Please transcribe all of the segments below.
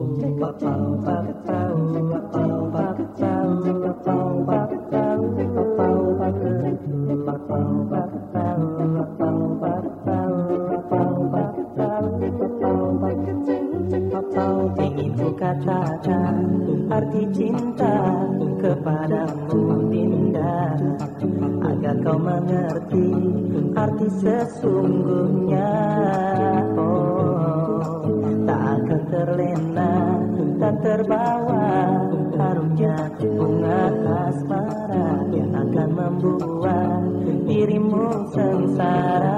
Ingin ku katakan arti cinta kepadamu Dinda, agar kau mengerti arti sesungguhnya. Oh, tak akan terlena dan terbawa harumnya bunga asmara yang akan membuat dirimu sengsara.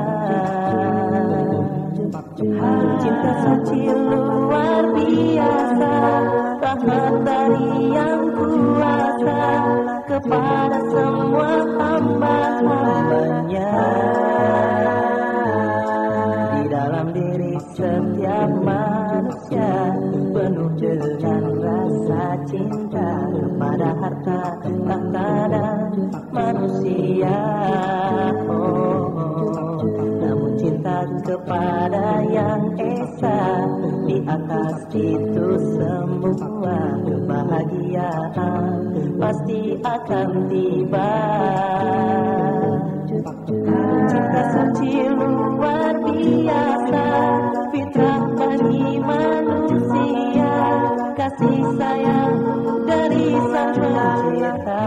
Cinta suci luar biasa, rahmat dari yang kuasa kepada semua hamba-hambanya. Di dalam diri setiap manusia penuh dengan rasa cinta kepada harta, tahta dan manusia. Namun cinta kepada yang esa di atas itu semua, kebahagiaan pasti akan tiba. Cinta suci luar biasa, fitrah bagi manusia, kasih sayang dari Sang Pencipta.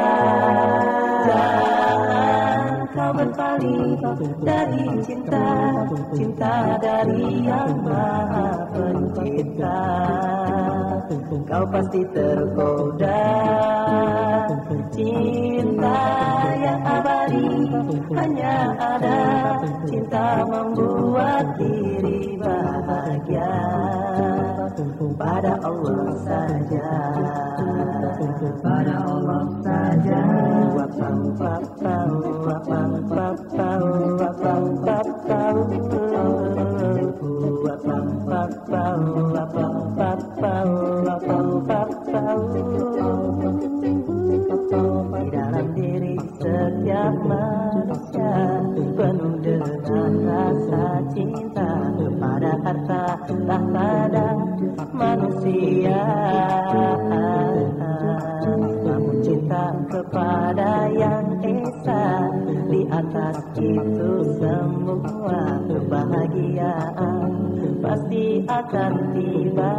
Jangan kau berpaling dari cinta, cinta dari Yang Maha Pencipta. Kau pasti tergoda cinta yang abadi, hanya ada cinta membuat diri bahagia. Pada Allah saja, pada Allah saja. Di dalam diri setiap manusia penuh dengan rasa cinta kepada harta, tahta dan manusia. Namun cinta kepada yang esa di atas itu semua, kebahagiaan pasti akan tiba.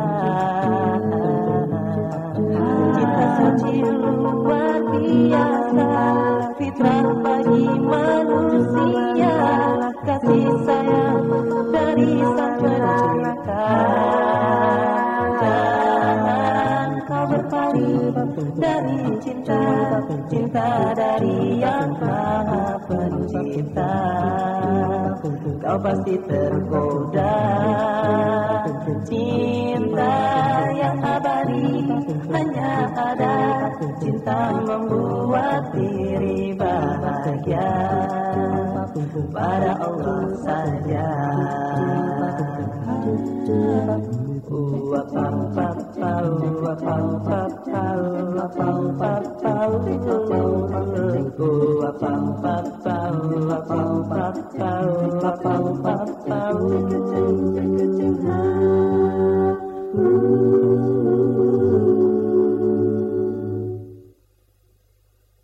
Cinta suci luar biasa, fitrah bagi manusia, kasih sayang dari Sang Pencipta. Jangan kau berpaling dari cinta, cinta dari Yang Maha Pencipta. Kau pasti tergoda cinta yang abadi, hanya ada cinta membuat diri bahagia. Pada Allah saja. Ooh.